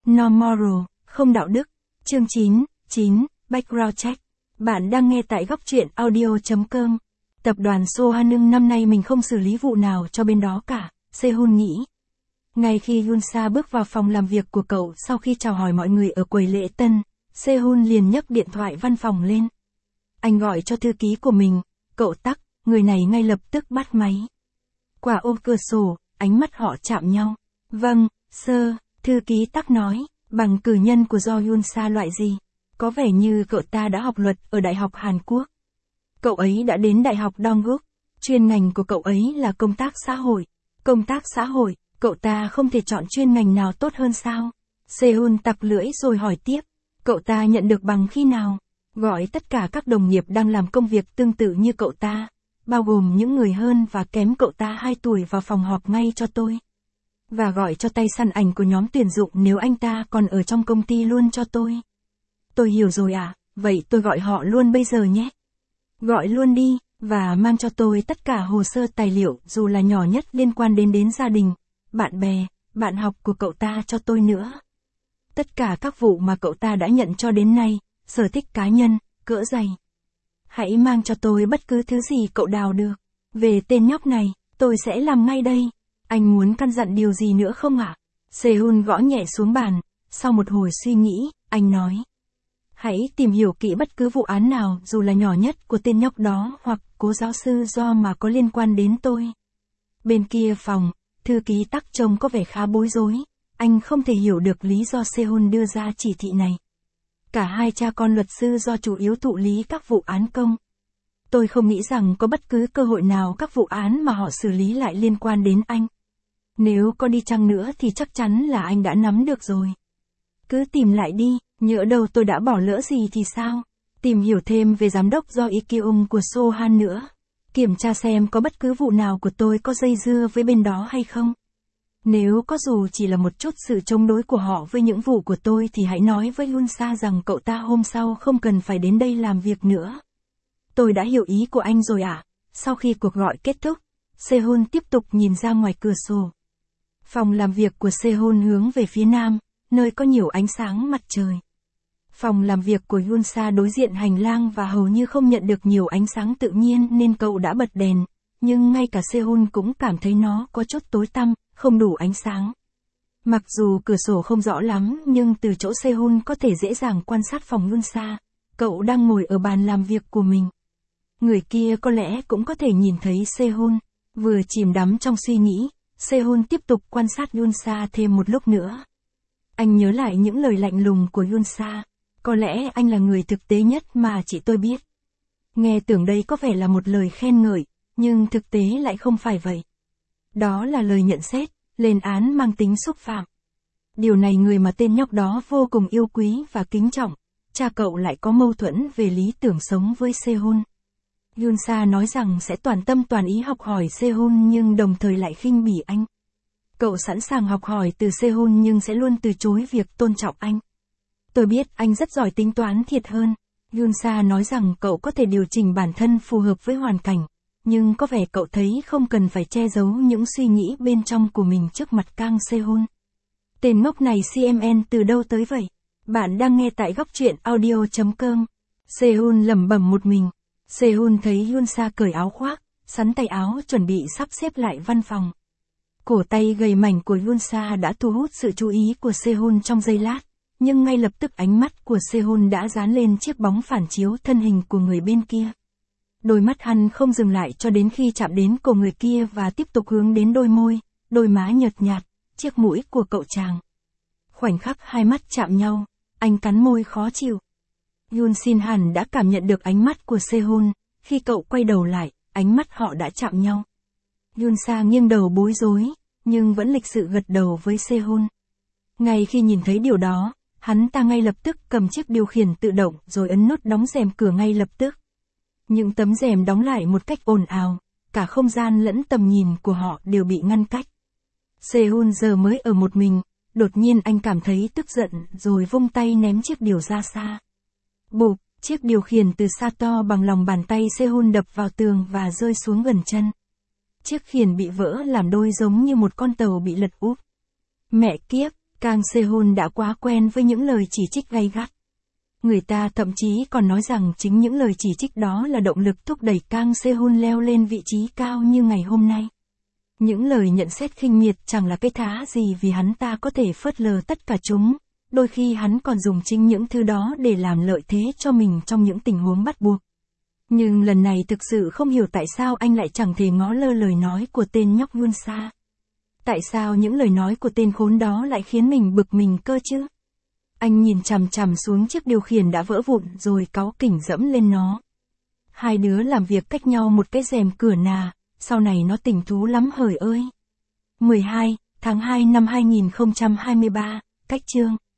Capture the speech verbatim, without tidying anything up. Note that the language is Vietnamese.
No moral, không đạo đức. Chương chín, chín, Background check. Bạn đang nghe tại góc truyện audio chấm com. Tập đoàn Sohanung năm nay mình không xử lý vụ nào cho bên đó cả, Sehun nghĩ. Ngay khi Yoonsa bước vào phòng làm việc của cậu sau khi chào hỏi mọi người ở quầy lễ tân, Sehun liền nhấc điện thoại văn phòng lên. Anh gọi cho thư ký của mình, cậu Tắc, người này ngay lập tức bắt máy. Qua ôm cửa sổ, ánh mắt họ chạm nhau. Vâng, sir, thư ký Tắc nói, bằng cử nhân của Do Yoonsa loại gì? Có vẻ như cậu ta đã học luật ở Đại học Hàn Quốc. Cậu ấy đã đến Đại học Dongguk, chuyên ngành của cậu ấy là công tác xã hội. Công tác xã hội, cậu ta không thể chọn chuyên ngành nào tốt hơn sao? Sehun tặc lưỡi rồi hỏi tiếp, cậu ta nhận được bằng khi nào? Gọi tất cả các đồng nghiệp đang làm công việc tương tự như cậu ta, bao gồm những người hơn và kém cậu ta hai tuổi vào phòng họp ngay cho tôi. Và gọi cho tay săn ảnh của nhóm tuyển dụng nếu anh ta còn ở trong công ty luôn cho tôi. Tôi hiểu rồi à, vậy tôi gọi họ luôn bây giờ nhé. Gọi luôn đi, và mang cho tôi tất cả hồ sơ tài liệu dù là nhỏ nhất liên quan đến đến gia đình, bạn bè, bạn học của cậu ta cho tôi nữa. Tất cả các vụ mà cậu ta đã nhận cho đến nay, sở thích cá nhân, cỡ giày. Hãy mang cho tôi bất cứ thứ gì cậu đào được. Về tên nhóc này, tôi sẽ làm ngay đây. Anh muốn căn dặn điều gì nữa không ạ? À? Sehun gõ nhẹ xuống bàn, sau một hồi suy nghĩ, anh nói. Hãy tìm hiểu kỹ bất cứ vụ án nào dù là nhỏ nhất của tên nhóc đó hoặc cố giáo sư Do mà có liên quan đến tôi. Bên kia phòng, thư ký Tắc trông có vẻ khá bối rối, anh không thể hiểu được lý do Sehun đưa ra chỉ thị này. Cả hai cha con luật sư Do chủ yếu thụ lý các vụ án công. Tôi không nghĩ rằng có bất cứ cơ hội nào các vụ án mà họ xử lý lại liên quan đến anh. Nếu có đi chăng nữa thì chắc chắn là anh đã nắm được rồi. Cứ tìm lại đi, nhỡ đâu tôi đã bỏ lỡ gì thì sao? Tìm hiểu thêm về giám đốc Do Ikkyung của Sohan nữa. Kiểm tra xem có bất cứ vụ nào của tôi có dây dưa với bên đó hay không. Nếu có dù chỉ là một chút sự chống đối của họ với những vụ của tôi thì hãy nói với Yoonsa rằng cậu ta hôm sau không cần phải đến đây làm việc nữa. Tôi đã hiểu ý của anh rồi ạ. À? Sau khi cuộc gọi kết thúc, Sehun tiếp tục nhìn ra ngoài cửa sổ. Phòng làm việc của Sehun hướng về phía nam, nơi có nhiều ánh sáng mặt trời. Phòng làm việc của Yoonsa đối diện hành lang và hầu như không nhận được nhiều ánh sáng tự nhiên nên cậu đã bật đèn, nhưng ngay cả Sehun cũng cảm thấy nó có chút tối tăm, không đủ ánh sáng. Mặc dù cửa sổ không rõ lắm nhưng từ chỗ Sehun có thể dễ dàng quan sát phòng Yoonsa, cậu đang ngồi ở bàn làm việc của mình. Người kia có lẽ cũng có thể nhìn thấy Sehun, vừa chìm đắm trong suy nghĩ, Sehun tiếp tục quan sát Yoonsa thêm một lúc nữa. Anh nhớ lại những lời lạnh lùng của Yoonsa, có lẽ anh là người thực tế nhất mà chị tôi biết. Nghe tưởng đây có vẻ là một lời khen ngợi, nhưng thực tế lại không phải vậy. Đó là lời nhận xét, lên án mang tính xúc phạm. Điều này người mà tên nhóc đó vô cùng yêu quý và kính trọng, cha cậu lại có mâu thuẫn về lý tưởng sống với Sehun. Yoonsa nói rằng sẽ toàn tâm toàn ý học hỏi Sehun nhưng đồng thời lại khinh bỉ anh. Cậu sẵn sàng học hỏi từ Sehun nhưng sẽ luôn từ chối việc tôn trọng anh. Tôi biết anh rất giỏi tính toán thiệt hơn. Yoonsa nói rằng cậu có thể điều chỉnh bản thân phù hợp với hoàn cảnh, nhưng có vẻ cậu thấy không cần phải che giấu những suy nghĩ bên trong của mình trước mặt Kang Sehun. Tên ngốc này xê em en từ đâu tới vậy? Bạn đang nghe tại góc truyện audio chấm com. Sehun lẩm bẩm một mình. Sehun thấy Yoonsa cởi áo khoác, sắn tay áo chuẩn bị sắp xếp lại văn phòng. Cổ tay gầy mảnh của Yoonsa đã thu hút sự chú ý của Sehun trong giây lát, nhưng ngay lập tức ánh mắt của Sehun đã dán lên chiếc bóng phản chiếu thân hình của người bên kia. Đôi mắt hắn không dừng lại cho đến khi chạm đến cổ người kia và tiếp tục hướng đến đôi môi, đôi má nhợt nhạt, chiếc mũi của cậu chàng. Khoảnh khắc hai mắt chạm nhau, anh cắn môi khó chịu. Yoon Shin hẳn đã cảm nhận được ánh mắt của Sehun, khi cậu quay đầu lại, ánh mắt họ đã chạm nhau. Yoonsa nghiêng đầu bối rối, nhưng vẫn lịch sự gật đầu với Sehun. Ngay khi nhìn thấy điều đó, hắn ta ngay lập tức cầm chiếc điều khiển tự động rồi ấn nút đóng rèm cửa ngay lập tức. Những tấm rèm đóng lại một cách ồn ào, cả không gian lẫn tầm nhìn của họ đều bị ngăn cách. Sehun giờ mới ở một mình, đột nhiên anh cảm thấy tức giận rồi vung tay ném chiếc điều ra xa. Bụp, chiếc điều khiển từ xa to bằng lòng bàn tay Sehun đập vào tường và rơi xuống gần chân. Chiếc khiển bị vỡ làm đôi giống như một con tàu bị lật úp. Mẹ kiếp, Kang Sehun đã quá quen với những lời chỉ trích gay gắt. Người ta thậm chí còn nói rằng chính những lời chỉ trích đó là động lực thúc đẩy Kang Sehun leo lên vị trí cao như ngày hôm nay. Những lời nhận xét khinh miệt chẳng là cái thá gì vì hắn ta có thể phớt lờ tất cả chúng, đôi khi hắn còn dùng chính những thứ đó để làm lợi thế cho mình trong những tình huống bắt buộc. Nhưng lần này thực sự không hiểu tại sao anh lại chẳng thể ngó lơ lời nói của tên nhóc Yoon Sa. Tại sao những lời nói của tên khốn đó lại khiến mình bực mình cơ chứ? Anh nhìn chằm chằm xuống chiếc điều khiển đã vỡ vụn rồi cáu kỉnh dẫm lên nó. Hai đứa làm việc cách nhau một cái rèm cửa nà, sau này nó tình thú lắm hời ơi. mười hai tháng hai năm hai nghìn không trăm hai mươi ba, cách chương.